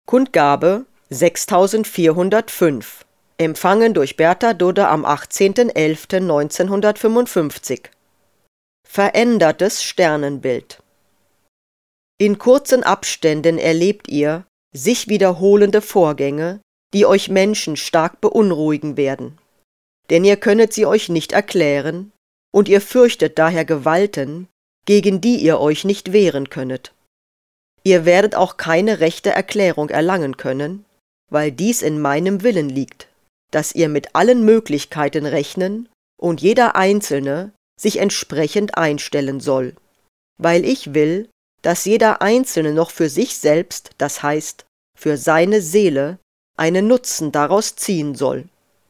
Kundgabe 6405. Empfangen durch Bertha Dudde am 18.11.1955. Verändertes Sternenbild. In kurzen Abständen erlebt ihr sich wiederholende Vorgänge, die euch Menschen stark beunruhigen werden. Denn ihr könnet sie euch nicht erklären, und ihr fürchtet daher Gewalten, gegen die ihr euch nicht wehren könnet. Ihr werdet auch keine rechte Erklärung erlangen können, weil dies in meinem Willen liegt, dass ihr mit allen Möglichkeiten rechnen und jeder Einzelne sich entsprechend einstellen soll, weil ich will, dass jeder Einzelne noch für sich selbst, das heißt, für seine Seele, einen Nutzen daraus ziehen soll.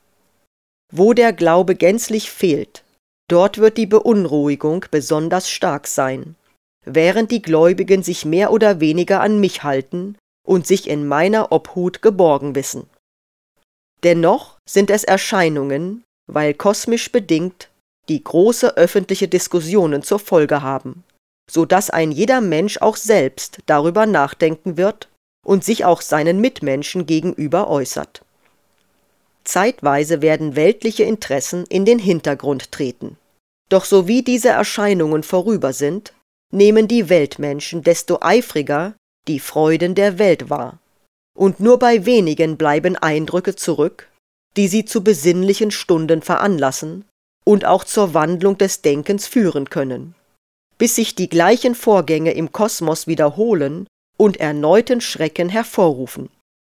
Wo der Glaube gänzlich fehlt, dort wird die Beunruhigung besonders stark sein, während die Gläubigen sich mehr oder weniger an mich halten und sich in meiner Obhut geborgen wissen. Dennoch sind es Erscheinungen, weil kosmisch bedingt, die große öffentliche Diskussionen zur Folge haben, so dass ein jeder Mensch auch selbst darüber nachdenken wird und sich auch seinen Mitmenschen gegenüber äußert. Zeitweise werden weltliche Interessen in den Hintergrund treten. Doch sowie diese Erscheinungen vorüber sind, nehmen die Weltmenschen desto eifriger die Freuden der Welt wahr. Und nur bei wenigen bleiben Eindrücke zurück, die sie zu besinnlichen Stunden veranlassen und auch zur Wandlung des Denkens führen können, bis sich die gleichen Vorgänge im Kosmos wiederholen und erneuten Schrecken hervorrufen.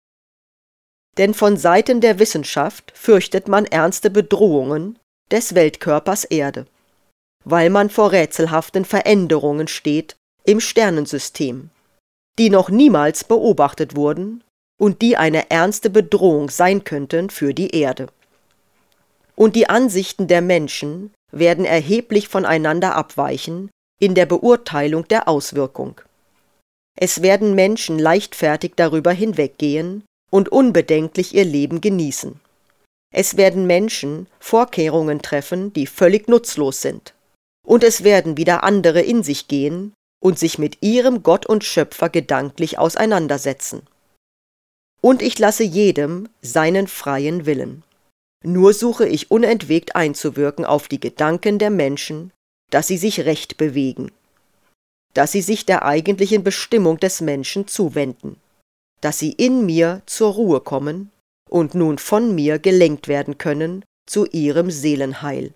Denn von Seiten der Wissenschaft fürchtet man ernste Bedrohungen des Weltkörpers Erde, weil man vor rätselhaften Veränderungen steht im Sternensystem, die noch niemals beobachtet wurden und die eine ernste Bedrohung sein könnten für die Erde. Und die Ansichten der Menschen werden erheblich voneinander abweichen in der Beurteilung der Auswirkung. Es werden Menschen leichtfertig darüber hinweggehen und unbedenklich ihr Leben genießen. Es werden Menschen Vorkehrungen treffen, die völlig nutzlos sind. Und es werden wieder andere in sich gehen und sich mit ihrem Gott und Schöpfer gedanklich auseinandersetzen. Und ich lasse jedem seinen freien Willen. Nur suche ich unentwegt einzuwirken auf die Gedanken der Menschen, dass sie sich recht bewegen, dass sie sich der eigentlichen Bestimmung des Menschen zuwenden, dass sie in mir zur Ruhe kommen und nun von mir gelenkt werden können zu ihrem Seelenheil.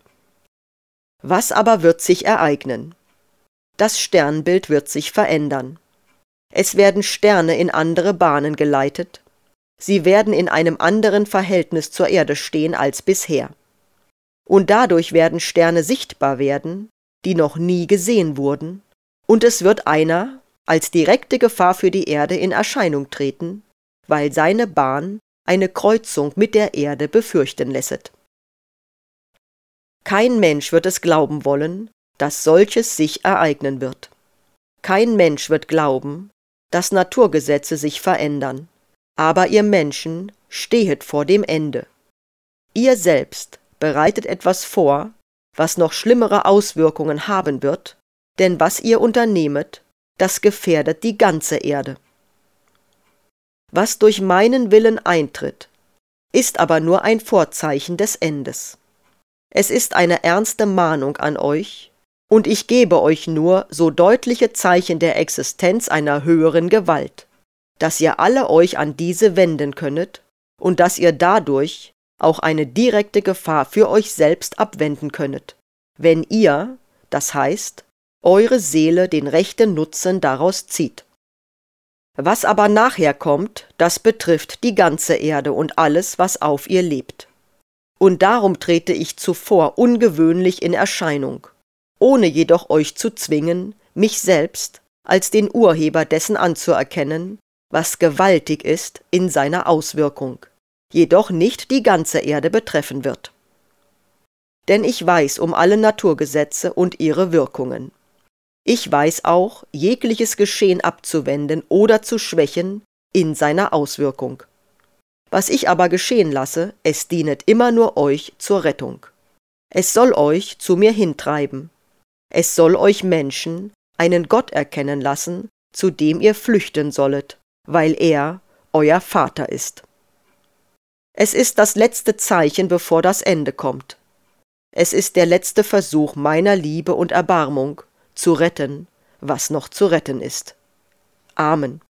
Was aber wird sich ereignen? Das Sternbild wird sich verändern. Es werden Sterne in andere Bahnen geleitet. Sie werden in einem anderen Verhältnis zur Erde stehen als bisher. Und dadurch werden Sterne sichtbar werden, die noch nie gesehen wurden, und es wird einer als direkte Gefahr für die Erde in Erscheinung treten, weil seine Bahn eine Kreuzung mit der Erde befürchten lässet. Kein Mensch wird es glauben wollen, dass solches sich ereignen wird. Kein Mensch wird glauben, dass Naturgesetze sich verändern. Aber ihr Menschen stehet vor dem Ende. Ihr selbst bereitet etwas vor, was noch schlimmere Auswirkungen haben wird, denn was ihr unternehmet, das gefährdet die ganze Erde. Was durch meinen Willen eintritt, ist aber nur ein Vorzeichen des Endes. Es ist eine ernste Mahnung an euch, und ich gebe euch nur so deutliche Zeichen der Existenz einer höheren Gewalt, dass ihr alle euch an diese wenden könnet und dass ihr dadurch auch eine direkte Gefahr für euch selbst abwenden könnet, wenn ihr, das heißt, eure Seele den rechten Nutzen daraus zieht. Was aber nachher kommt, das betrifft die ganze Erde und alles, was auf ihr lebt. Und darum trete ich zuvor ungewöhnlich in Erscheinung, ohne jedoch euch zu zwingen, mich selbst als den Urheber dessen anzuerkennen, was gewaltig ist in seiner Auswirkung, jedoch nicht die ganze Erde betreffen wird. Denn ich weiß um alle Naturgesetze und ihre Wirkungen. Ich weiß auch, jegliches Geschehen abzuwenden oder zu schwächen in seiner Auswirkung. Was ich aber geschehen lasse, es dienet immer nur euch zur Rettung. Es soll euch zu mir hintreiben. Es soll euch Menschen einen Gott erkennen lassen, zu dem ihr flüchten sollet, weil er euer Vater ist. Es ist das letzte Zeichen, bevor das Ende kommt. Es ist der letzte Versuch meiner Liebe und Erbarmung, zu retten, was noch zu retten ist. Amen.